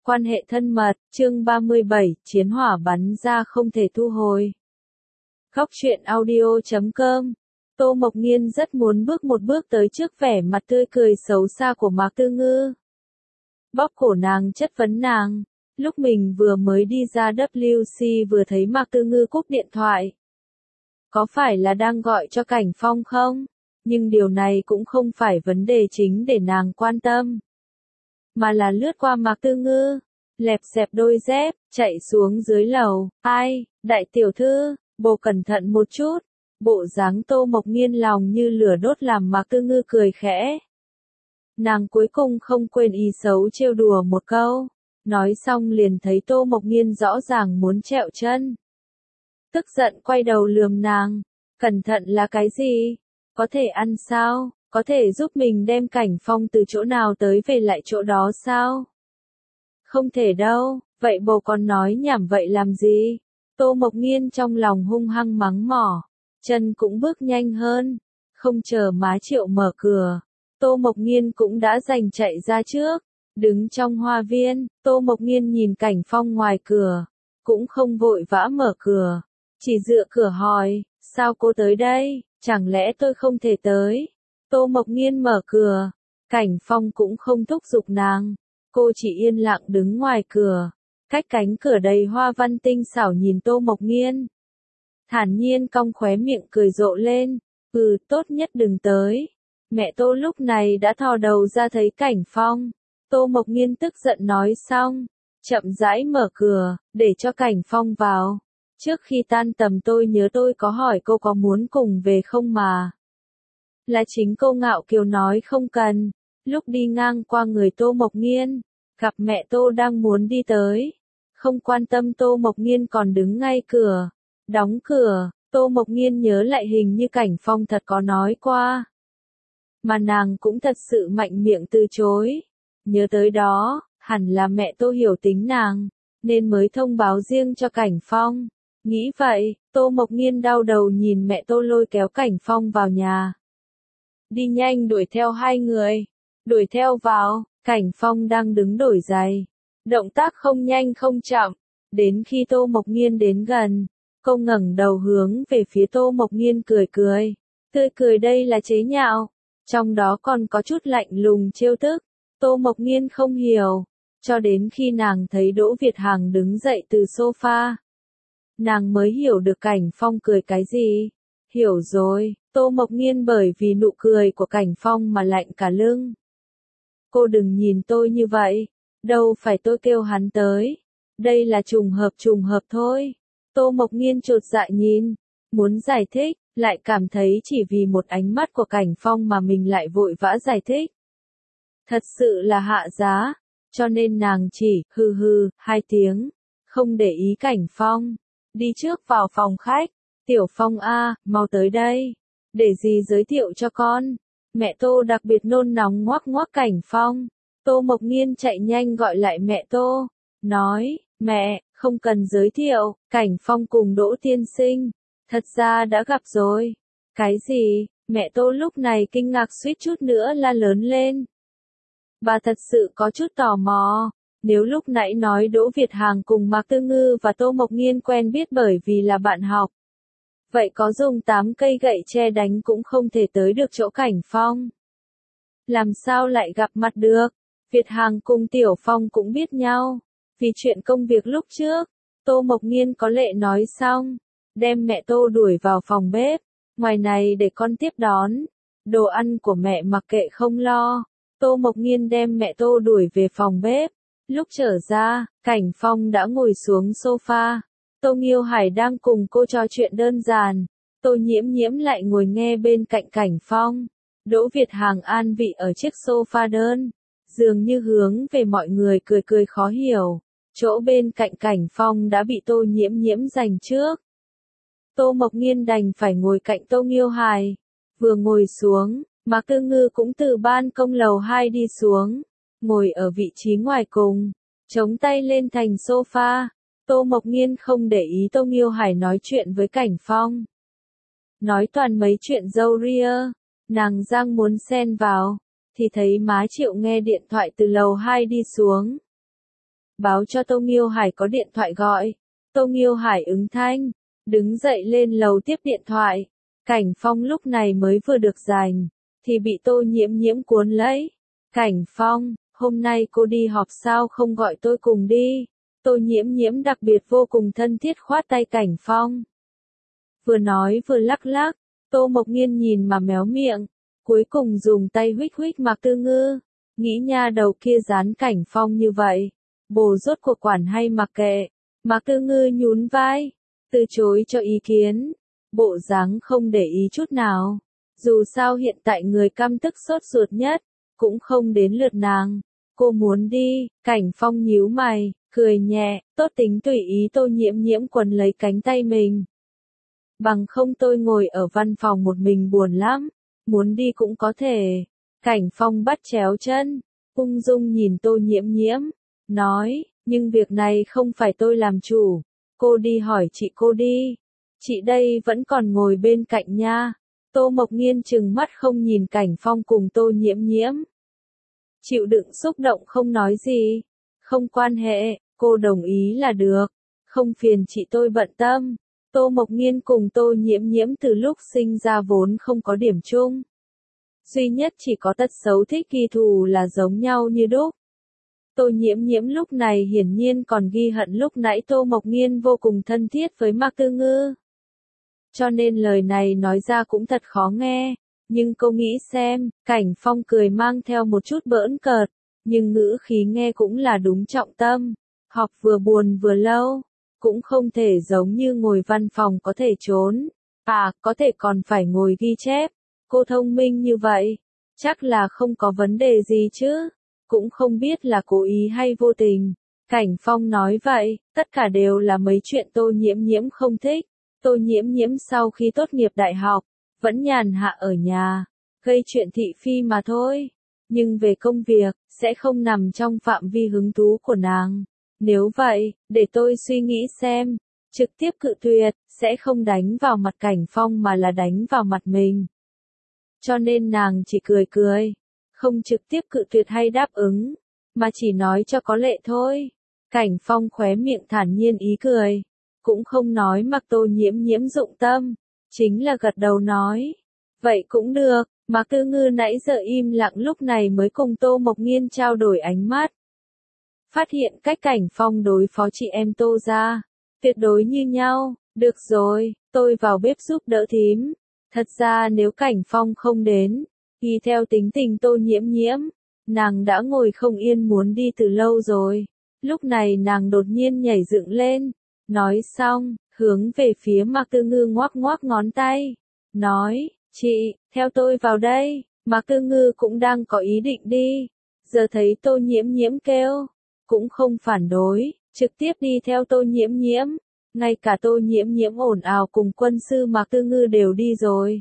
Quan hệ thân mật, chương 37, chiến hỏa bắn ra không thể thu hồi. Góc truyện audio.com. Tô Mộc Nghiên rất muốn bước một bước tới trước vẻ mặt tươi cười xấu xa của Mạc Tư Ngư. Bóp cổ nàng chất vấn nàng. Lúc mình vừa mới đi ra WC vừa thấy Mạc Tư Ngư cúp điện thoại. Có phải là đang gọi cho Cảnh Phong không? Nhưng điều này cũng không phải vấn đề chính để nàng quan tâm. Mà là lướt qua Mạc Tư Ngư, lẹp xẹp đôi dép, chạy xuống dưới lầu. Ai, đại tiểu thư, bồ cẩn thận một chút. Bộ dáng Tô Mộc Nghiên lòng như lửa đốt làm Mạc Tư Ngư cười khẽ. Nàng cuối cùng không quên ý xấu trêu đùa một câu. Nói xong liền thấy Tô Mộc Nghiên rõ ràng muốn trẹo chân. Tức giận quay đầu lườm nàng. Cẩn thận là cái gì? Có thể ăn sao? Có thể giúp mình đem Cảnh Phong từ chỗ nào tới về lại chỗ đó sao? Không thể đâu, vậy bồ còn nói nhảm vậy làm gì? Tô Mộc Nghiên trong lòng hung hăng mắng mỏ, chân cũng bước nhanh hơn, không chờ má Triệu mở cửa. Tô Mộc Nghiên cũng đã giành chạy ra trước, đứng trong hoa viên, Tô Mộc Nghiên nhìn Cảnh Phong ngoài cửa, cũng không vội vã mở cửa, chỉ dựa cửa hỏi, sao cô tới đây, chẳng lẽ tôi không thể tới? Tô Mộc Nghiên mở cửa, Cảnh Phong cũng không thúc giục nàng, cô chỉ yên lặng đứng ngoài cửa, cách cánh cửa đầy hoa văn tinh xảo nhìn Tô Mộc Nghiên. Thản nhiên cong khóe miệng cười rộ lên, tốt nhất đừng tới. Mẹ Tô lúc này đã thò đầu ra thấy Cảnh Phong. Tô Mộc Nghiên tức giận nói xong, chậm rãi mở cửa, để cho Cảnh Phong vào. Trước khi tan tầm tôi nhớ tôi có hỏi cô có muốn cùng về không mà. Là chính cô ngạo kiều nói không cần. Lúc đi ngang qua người Tô Mộc Nghiên, gặp mẹ Tô đang muốn đi tới. Không quan tâm Tô Mộc Nghiên còn đứng ngay cửa. Đóng cửa, Tô Mộc Nghiên nhớ lại hình như Cảnh Phong thật có nói qua. Mà nàng cũng thật sự mạnh miệng từ chối. Nhớ tới đó, hẳn là mẹ Tô hiểu tính nàng, nên mới thông báo riêng cho Cảnh Phong. Nghĩ vậy, Tô Mộc Nghiên đau đầu nhìn mẹ Tô lôi kéo Cảnh Phong vào nhà. Đi nhanh đuổi theo hai người. Đuổi theo vào, Cảnh Phong đang đứng đổi giày. Động tác không nhanh không chậm. Đến khi Tô Mộc Nghiên đến gần, cô ngẩng đầu hướng về phía Tô Mộc Nghiên cười cười. Tươi cười đây là chế nhạo. Trong đó còn có chút lạnh lùng trêu tức. Tô Mộc Nghiên không hiểu. Cho đến khi nàng thấy Đỗ Việt Hằng đứng dậy từ sofa. Nàng mới hiểu được Cảnh Phong cười cái gì. Hiểu rồi, Tô Mộc Nghiên bởi vì nụ cười của Cảnh Phong mà lạnh cả lưng. Cô đừng nhìn tôi như vậy, đâu phải tôi kêu hắn tới. Đây là trùng hợp thôi. Tô Mộc Nghiên chột dạ nhìn, muốn giải thích, lại cảm thấy chỉ vì một ánh mắt của Cảnh Phong mà mình lại vội vã giải thích. Thật sự là hạ giá, cho nên nàng chỉ, hai tiếng, không để ý Cảnh Phong. Đi trước vào phòng khách. Tiểu Phong a, mau tới đây. Để gì giới thiệu cho con. Mẹ Tô đặc biệt nôn nóng ngoắc ngoắc Cảnh Phong. Tô Mộc Nghiên chạy nhanh gọi lại mẹ Tô. Nói, mẹ, không cần giới thiệu, Cảnh Phong cùng Đỗ tiên sinh. Thật ra đã gặp rồi. Cái gì? Mẹ Tô lúc này kinh ngạc suýt chút nữa la lớn lên. Bà thật sự có chút tò mò. Nếu lúc nãy nói Đỗ Việt Hằng cùng Mạc Tư Ngư và Tô Mộc Nghiên quen biết bởi vì là bạn học. Vậy có dùng 8 cây gậy tre đánh cũng không thể tới được chỗ Cảnh Phong. Làm sao lại gặp mặt được? Việt Hằng cùng Tiểu Phong cũng biết nhau. Vì chuyện công việc lúc trước, Tô Mộc Nghiên có lệ nói xong. Đem mẹ Tô đuổi vào phòng bếp. Ngoài này để con tiếp đón. Đồ ăn của mẹ mặc kệ không lo. Tô Mộc Nghiên đem mẹ Tô đuổi về phòng bếp. Lúc trở ra, Cảnh Phong đã ngồi xuống sofa. Tô Nghiêu Hải đang cùng cô trò chuyện đơn giản. Tô Nhiễm Nhiễm lại ngồi nghe bên cạnh Cảnh Phong. Đỗ Việt Hằng an vị ở chiếc sofa đơn. Dường như hướng về mọi người cười cười khó hiểu. Chỗ bên cạnh Cảnh Phong đã bị Tô Nhiễm Nhiễm giành trước. Tô Mộc Nghiên đành phải ngồi cạnh Tô Nghiêu Hải. Vừa ngồi xuống, Mạc Tư Ngư cũng từ ban công lầu 2 đi xuống. Ngồi ở vị trí ngoài cùng, chống tay lên thành sofa. Tô Mộc Nghiên không để ý Tô Nghiêu Hải nói chuyện với Cảnh Phong. Nói toàn mấy chuyện râu ria, nàng giang muốn xen vào, thì thấy má Triệu nghe điện thoại từ lầu 2 đi xuống. báo cho Tô Nghiêu Hải có điện thoại gọi. Tô Nghiêu Hải ứng thanh, đứng dậy lên lầu tiếp điện thoại. Cảnh Phong lúc này mới vừa được rảnh, thì bị Tô Nhiễm Nhiễm cuốn lấy. Cảnh Phong, hôm nay cô đi họp sao không gọi tôi cùng đi? Tô Nhiễm Nhiễm đặc biệt vô cùng thân thiết khoát tay Cảnh Phong. Vừa nói vừa lắc lắc, Tô Mộc Nghiên nhìn mà méo miệng, cuối cùng dùng tay huých huých Mạc Tư Ngư, nghĩ nha đầu kia dán Cảnh Phong như vậy, bồ rốt cuộc quản hay mặc kệ. Mạc Tư Ngư nhún vai, từ chối cho ý kiến, bộ dáng không để ý chút nào. Dù sao hiện tại người căm tức sốt ruột nhất, cũng không đến lượt nàng. Cô muốn đi, Cảnh Phong nhíu mày, cười nhẹ, tốt tính tùy ý Tô Nhiễm Nhiễm quấn lấy cánh tay mình. Bằng không tôi ngồi ở văn phòng một mình buồn lắm, muốn đi cũng có thể. Cảnh Phong bắt chéo chân, ung dung nhìn Tô Nhiễm Nhiễm, nói, nhưng việc này không phải tôi làm chủ, cô đi hỏi chị cô đi. Chị đây vẫn còn ngồi bên cạnh nha. Tô Mộc Nghiên trừng mắt không nhìn Cảnh Phong cùng Tô Nhiễm Nhiễm. Chịu đựng xúc động không nói gì. Không quan hệ, cô đồng ý là được. Không phiền chị tôi bận tâm. Tô Mộc Nghiên cùng Tô Nhiễm Nhiễm từ lúc sinh ra vốn không có điểm chung. Duy nhất chỉ có tật xấu thích ghi thù là giống nhau như đúc. Tô Nhiễm Nhiễm lúc này hiển nhiên còn ghi hận lúc nãy Tô Mộc Nghiên vô cùng thân thiết với Mạc Tư Ngư. Cho nên lời này nói ra cũng thật khó nghe, nhưng cô nghĩ xem, Cảnh Phong cười mang theo một chút bỡn cợt, nhưng ngữ khí nghe cũng là đúng trọng tâm. Học vừa buồn vừa lâu, cũng không thể giống như ngồi văn phòng có thể trốn, có thể còn phải ngồi ghi chép. Cô thông minh như vậy, chắc là không có vấn đề gì chứ, cũng không biết là cố ý hay vô tình. Cảnh Phong nói vậy, tất cả đều là mấy chuyện Tô Nhiễm Nhiễm không thích. Tô Nhiễm Nhiễm sau khi tốt nghiệp đại học, vẫn nhàn hạ ở nhà, gây chuyện thị phi mà thôi. Nhưng về công việc, sẽ không nằm trong phạm vi hứng thú của nàng. Nếu vậy, để tôi suy nghĩ xem, trực tiếp cự tuyệt, sẽ không đánh vào mặt Cảnh Phong mà là đánh vào mặt mình. Cho nên nàng chỉ cười cười, không trực tiếp cự tuyệt hay đáp ứng, mà chỉ nói cho có lệ thôi. Cảnh Phong khóe miệng thản nhiên ý cười, cũng không nói mặc Tô Nhiễm Nhiễm dụng tâm, chính là gật đầu nói. Vậy cũng được, Mạc Tư Ngư nãy giờ im lặng lúc này mới cùng Tô Mộc Nghiên trao đổi ánh mắt. Phát hiện cách Cảnh Phong đối phó chị em Tô ra, tuyệt đối như nhau, được rồi, tôi vào bếp giúp đỡ thím. Thật ra nếu Cảnh Phong không đến, thì theo tính tình Tô Nhiễm Nhiễm, nàng đã ngồi không yên muốn đi từ lâu rồi. Lúc này nàng đột nhiên nhảy dựng lên, nói xong, hướng về phía Mạc Tư Ngư ngoắc ngoắc ngón tay, nói, chị, theo tôi vào đây. Mạc Tư Ngư cũng đang có ý định đi, giờ thấy Tô Nhiễm Nhiễm kêu, cũng không phản đối, trực tiếp đi theo Tô Nhiễm Nhiễm. Ngay cả Tô Nhiễm Nhiễm ồn ào cùng quân sư Mạc Tư Ngư đều đi rồi.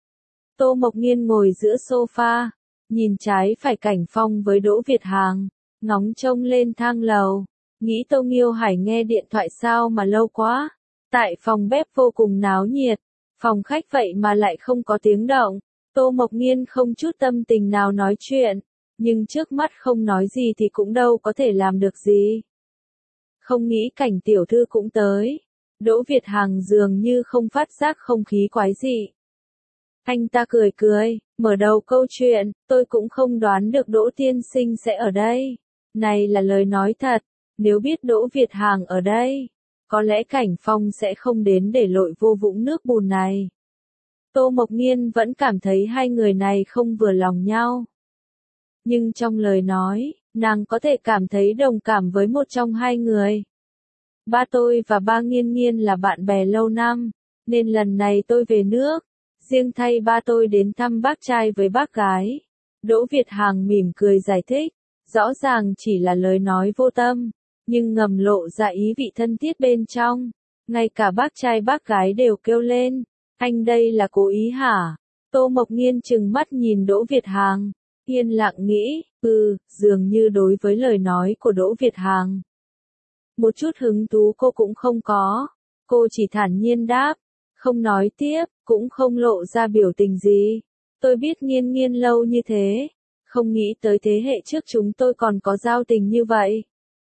Tô Mộc Nghiên ngồi giữa sofa, nhìn trái phải Cảnh Phong với Đỗ Việt Hàng, ngóng trông lên thang lầu, nghĩ Tô Nghiêu Hải nghe điện thoại sao mà lâu quá. Tại phòng bếp vô cùng náo nhiệt, phòng khách vậy mà lại không có tiếng động. Tô Mộc Nghiên không chút tâm tình nào nói chuyện, nhưng trước mắt không nói gì thì cũng đâu có thể làm được gì. Không nghĩ Cảnh tiểu thư cũng tới. Đỗ Việt Hàng dường như không phát giác không khí quái dị. Anh ta cười cười, mở đầu câu chuyện, tôi cũng không đoán được Đỗ tiên sinh sẽ ở đây. Này là lời nói thật, nếu biết Đỗ Việt Hàng ở đây, có lẽ Cảnh Phong sẽ không đến để lội vô vũng nước bùn này. Tô Mộc Nghiên vẫn cảm thấy hai người này không vừa lòng nhau. Nhưng trong lời nói, nàng có thể cảm thấy đồng cảm với một trong hai người. Ba tôi và ba Nghiên Nghiên là bạn bè lâu năm, nên lần này tôi về nước, riêng thay ba tôi đến thăm bác trai với bác gái. Đỗ Việt Hàng mỉm cười giải thích, rõ ràng chỉ là lời nói vô tâm, nhưng ngầm lộ ra ý vị thân thiết bên trong. Ngay cả bác trai bác gái đều kêu lên, anh đây là cố ý hả? Tô Mộc Nghiên trừng mắt nhìn Đỗ Việt Hàng, yên lặng nghĩ, dường như đối với lời nói của Đỗ Việt Hàng, một chút hứng thú cô cũng không có. Cô chỉ thản nhiên đáp, không nói tiếp, cũng không lộ ra biểu tình gì. Tôi biết Nghiên Nghiên lâu như thế, không nghĩ tới thế hệ trước chúng tôi còn có giao tình như vậy.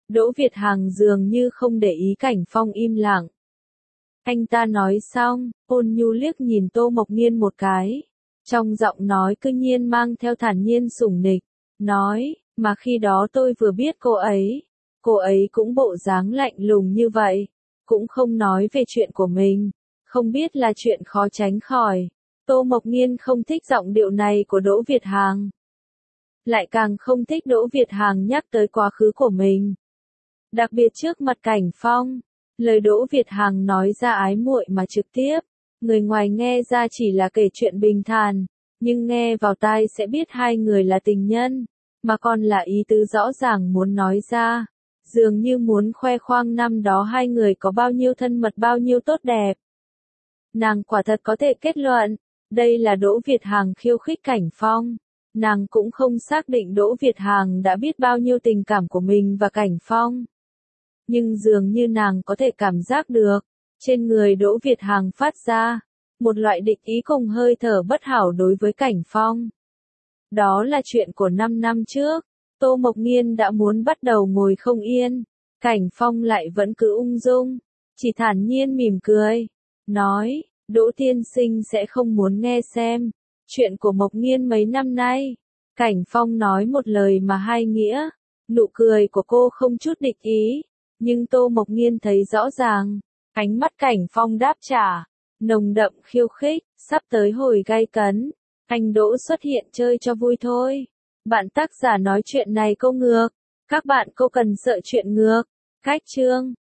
Đỗ Việt Hằng dường như không để ý Cảnh Phong im lặng. Anh ta nói xong, ôn nhu liếc nhìn Tô Mộc Nghiên một cái. Trong giọng nói cư nhiên mang theo thản nhiên sủng nịch. Nói, mà khi đó tôi vừa biết cô ấy cũng bộ dáng lạnh lùng như vậy. Cũng không nói về chuyện của mình. Không biết là chuyện khó tránh khỏi. Tô Mộc Nghiên không thích giọng điệu này của Đỗ Việt Hằng. Lại càng không thích Đỗ Việt Hằng nhắc tới quá khứ của mình. Đặc biệt trước mặt Cảnh Phong, lời Đỗ Việt Hằng nói ra ái muội mà trực tiếp, người ngoài nghe ra chỉ là kể chuyện bình thản, nhưng nghe vào tai sẽ biết hai người là tình nhân, mà còn là ý tứ rõ ràng muốn nói ra, dường như muốn khoe khoang năm đó hai người có bao nhiêu thân mật bao nhiêu tốt đẹp. Nàng quả thật có thể kết luận, đây là Đỗ Việt Hằng khiêu khích Cảnh Phong. Nàng cũng không xác định Đỗ Việt Hằng đã biết bao nhiêu tình cảm của mình và Cảnh Phong. Nhưng dường như nàng có thể cảm giác được, trên người Đỗ Việt Hằng phát ra, một loại địch ý cùng hơi thở bất hảo đối với Cảnh Phong. Đó là chuyện của 5 năm trước, Tô Mộc Nghiên đã muốn bắt đầu ngồi không yên, Cảnh Phong lại vẫn cứ ung dung, chỉ thản nhiên mỉm cười, nói, Đỗ tiên sinh sẽ không muốn nghe xem, chuyện của Mộc Nghiên mấy năm nay. Cảnh Phong nói một lời mà hai nghĩa, nụ cười của cô không chút địch ý. Nhưng Tô Mộc Nghiên thấy rõ ràng, ánh mắt Cảnh Phong đáp trả, nồng đậm khiêu khích, sắp tới hồi gay cấn. Anh Đỗ xuất hiện chơi cho vui thôi. Bạn tác giả nói chuyện này câu ngược, các bạn cô cần sợ chuyện ngược. Cách chương